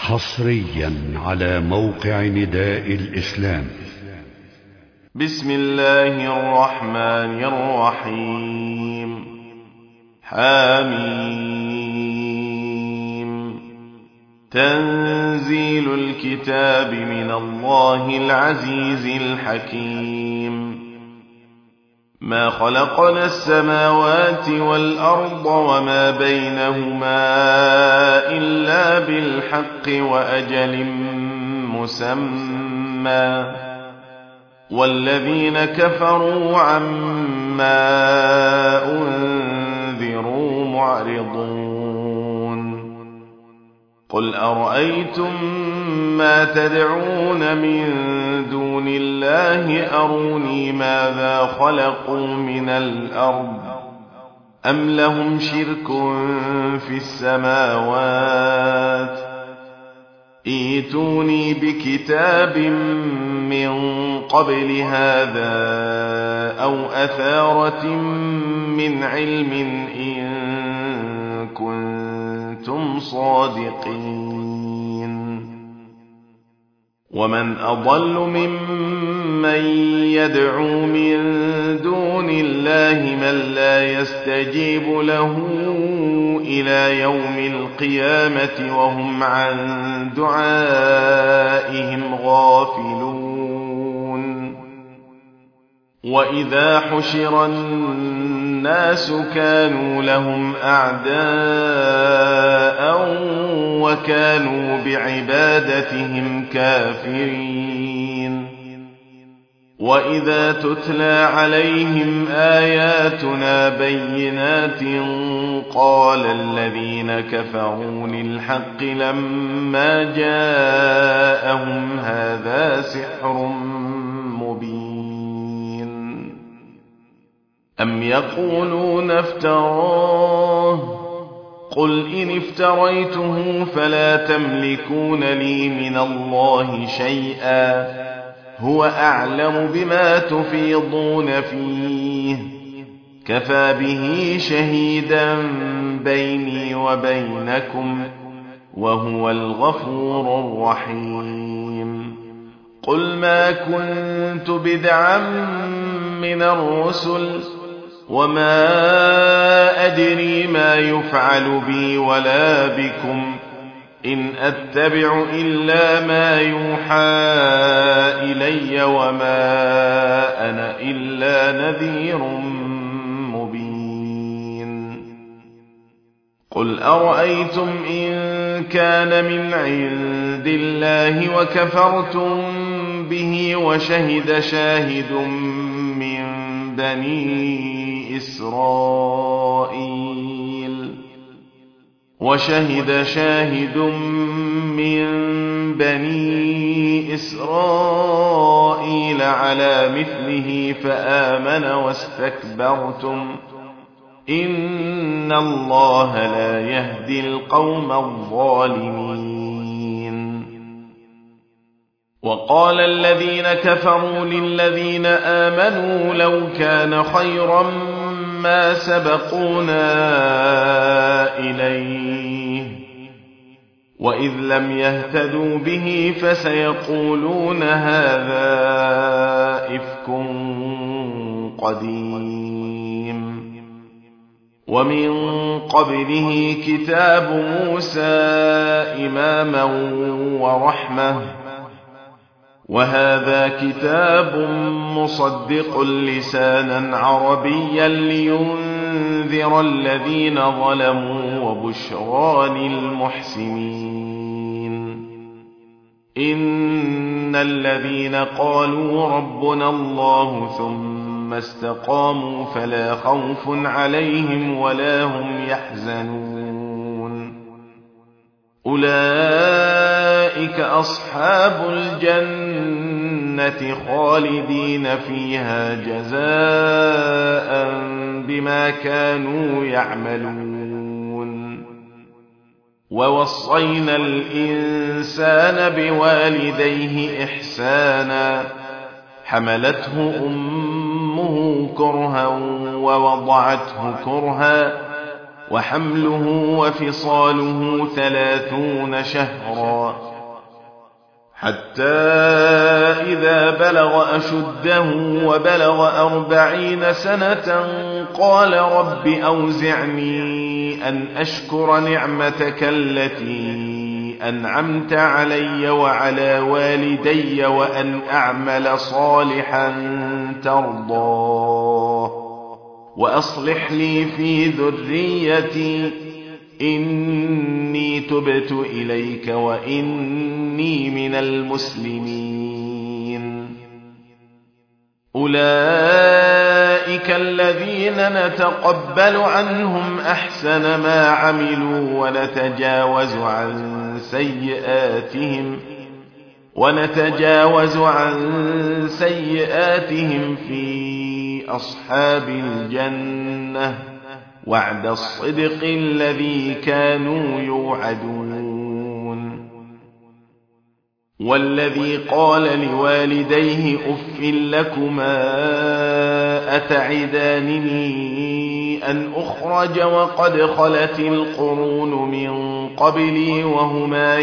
حصريا على موقع نداء الإسلام. بسم الله الرحمن الرحيم. حميم. تنزيل الكتاب من الله العزيز الحكيم. ما خلقنا السماوات والأرض وما بينهما إلا بالحق وأجل مسمى، والذين كفروا عما أنذروا معرضون. قل أرأيتم ما تدعون من دون الله أروني ماذا خلقوا من الأرض أم لهم شرك في السماوات ائتوني بكتاب من قبل هذا أو أثارة من علم إن كنتم صادقين. ومن أضل ممن يدعو من دون الله من لا يستجيب له إلى يوم القيامة وهم عن دعائهم غافلون. وإذا حشر الناس كانوا لهم أعداء وكانوا بعبادتهم كافرين. وإذا تتلى عليهم آياتنا بينات قال الذين كفروا للحق لما جاءهم هذا سحر مبين. أم يقولون افتراه قل إن افتريته فلا تملكون لي من الله شيئا هو أعلم بما تفيضون فيه كفى به شهيدا بيني وبينكم وهو الغفور الرحيم. قل ما كنت بدعا من الرسل وما أدري ما يفعل بي ولا بكم إن أتبع إلا ما يوحى إلي وما أنا إلا نذير مبين. قل أرأيتم إن كان من عند الله وكفرتم به وشهد شاهد من بني إسرائيل على مثله فآمن واستكبرتم إن الله لا يهدي القوم الظالمين. وقال الذين كفروا للذين آمنوا لو كان خيرا ما سبقونا إليه وإذ لم يهتدوا به فسيقولون هذا إفك قديم. ومن قبله كتاب موسى إماما ورحمة وهذا كتاب مصدق لسانا عربيا لينذر الذين ظلموا وبشرى للمحسنين. إن الذين قالوا ربنا الله ثم استقاموا فلا خوف عليهم ولا هم يحزنون. أولئك أصحاب الجنة خالدين فيها جزاء بما كانوا يعملون. ووصينا الإنسان بوالديه إحسانا حملته أمه كرها ووضعته كرها وحمله وفصاله 30 شهرا حتى إذا بلغ أشده وبلغ 40 سنة قال رب أوزعني أن أشكر نعمتك التي أنعمت علي وعلى والدي وأن أعمل صالحا ترضاه وأصلح لي في ذريتي إني تبت إليك وإني من المسلمين. أولئك الذين نتقبل عنهم أحسن ما عملوا ونتجاوز عن سيئاتهم في أصحاب الجنة وعد الصدق الذي كانوا يوعدون. والذي قال لوالديه أف لكما أتعدانني أن أخرج وقد خلت القرون من قبلي وهما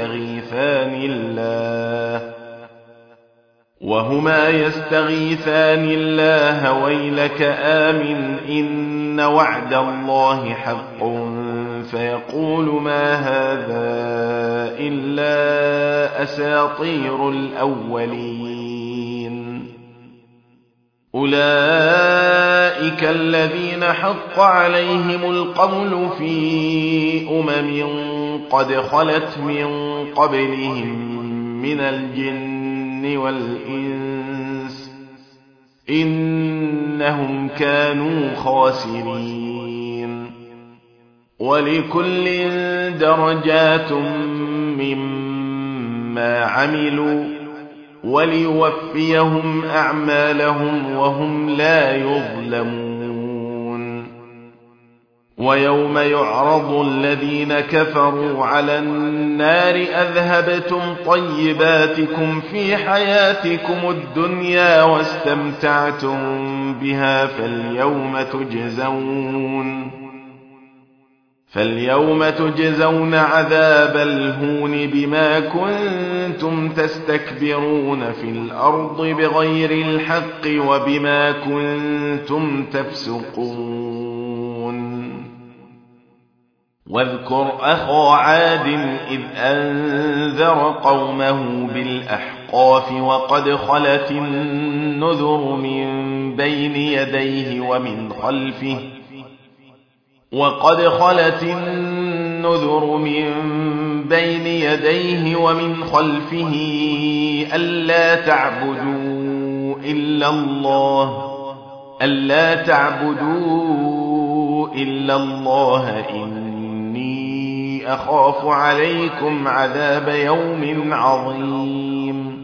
يستغيثان الله ويلك آمن إن وعد الله حق فيقول ما هذا إلا أساطير الأولين. أولئك الذين حق عليهم القول في قد خلت من قبلهم من الجن والإنس إنهم كانوا خاسرين. ولكل درجات مما عملوا وليوفيهم أعمالهم وهم لا يظلمون. ويوم يعرض الذين كفروا على النار أذهبتم طيباتكم في حياتكم الدنيا واستمتعتم بها فاليوم تجزون عذاب الهون بما كنتم تستكبرون في الأرض بغير الحق وبما كنتم تفسقون. واذكر أخا عاد إذ أنذر قومه بالأحقاف وقد خلت النذر من بين يديه ومن خلفه ألا تعبدوا إلا الله إني أخاف عليكم عذاب يوم عظيم.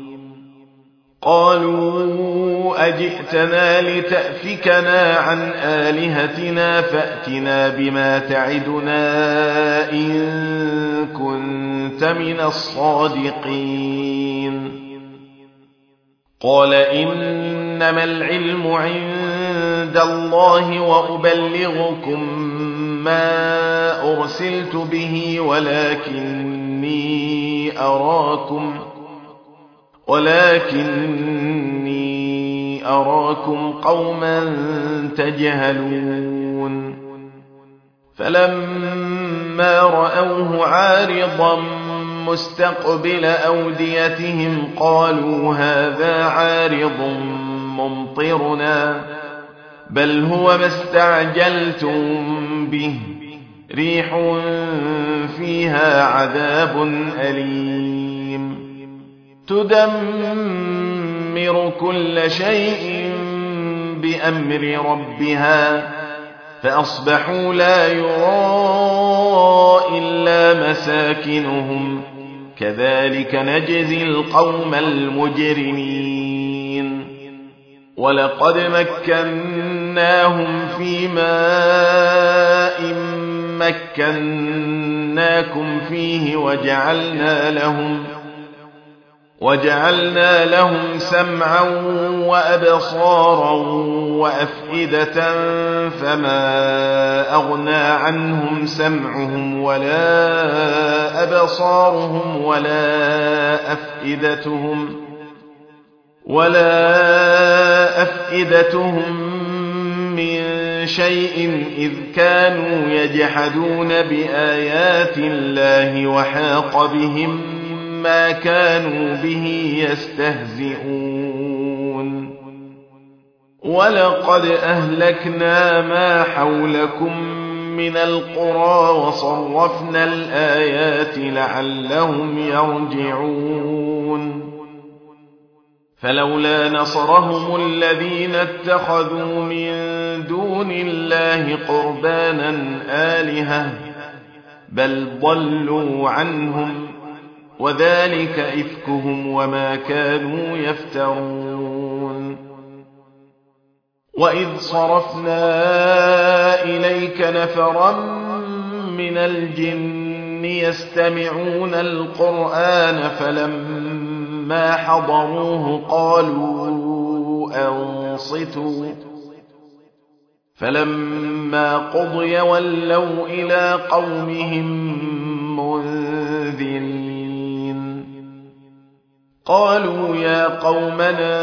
قالوا أجئتنا لتأفكنا عن آلهتنا فأتنا بما تعدنا إن كنت من الصادقين. قال إنما العلم عند الله وأبلغكم ما أرسلت به ولكني أراكم قوما تجهلون. فلما رأوه عارضا مستقبل أوديتهم قالوا هذا عارض ممطرنا بل هو ما استعجلتم به ريح فيها عذاب أليم تدمر كل شيء بأمر ربها فأصبحوا لا يرى إلا مساكنهم كذلك نجزي القوم المجرمين. ولقد مكناهم في ماء مكناكم فيه وجعلنا لهم سمعا وأبصارا وأفئدة فما أغنى عنهم سمعهم ولا أبصارهم ولا أفئدتهم من شيء إذ كانوا يجحدون بآيات الله وحاق بهم ما كانوا به يستهزئون ولقد أهلكنا ما حولكم من القرى وصرفنا الآيات لعلهم يرجعون فلولا نصرهم الذين اتخذوا من دون الله قربانا آلهة بل ضلوا عنهم وذلك إفكهم وما كانوا يفترون وإذ صرفنا إليك نفرا من الجن يستمعون القرآن فلما حضروه قالوا أنصتوا فلما قضي ولوا إلى قومهم منذرين قالوا يا قومنا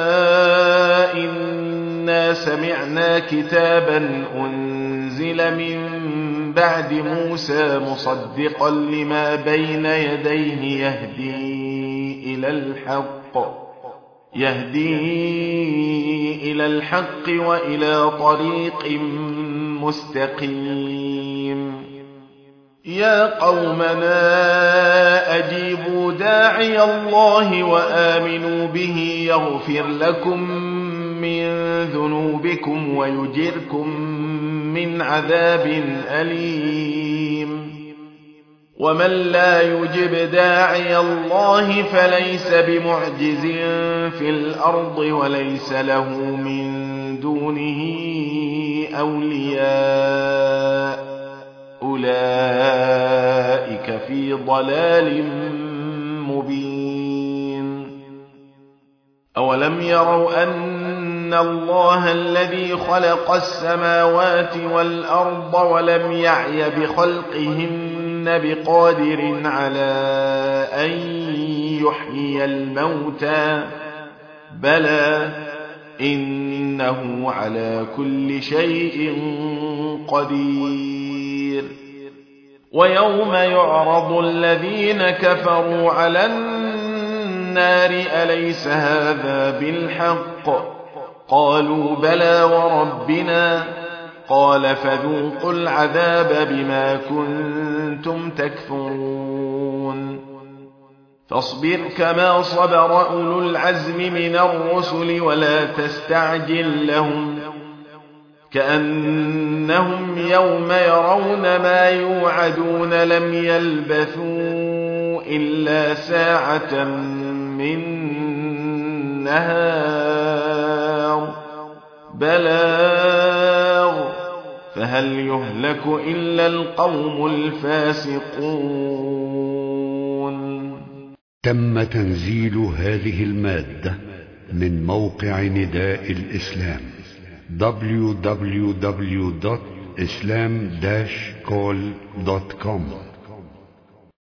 إنا سمعنا كتابا أنزل من بعد موسى مصدقا لما بين يديه يهدي إلى الحق وإلى طريق مستقيم يا قومنا أجيبوا داعي الله وآمنوا به يغفر لكم من ذنوبكم ويجركم من عذاب أليم ومن لا يجب داعي الله فليس بمعجز في الأرض وليس له من دونه أولياء أولئك في ضلال مبين أولم يروا أن الله الذي خلق السماوات والأرض ولم يعي بخلقهن بقادر على أن يحيي الموتى بلى إنه على كل شيء قدير ويوم يعرض الذين كفروا على النار أليس هذا بالحق قالوا بلى وربنا قال فذوقوا العذاب بما كنتم تكفرون فاصبر كما صبر أولو العزم من الرسل ولا تستعجل لهم كأنهم يوم يرون ما يوعدون لم يلبثوا إلا ساعة من نهار بلاغ فهل يهلك إلا القوم الفاسقون. تم تنزيل هذه المادة من موقع نداء الإسلام www.islam-call.com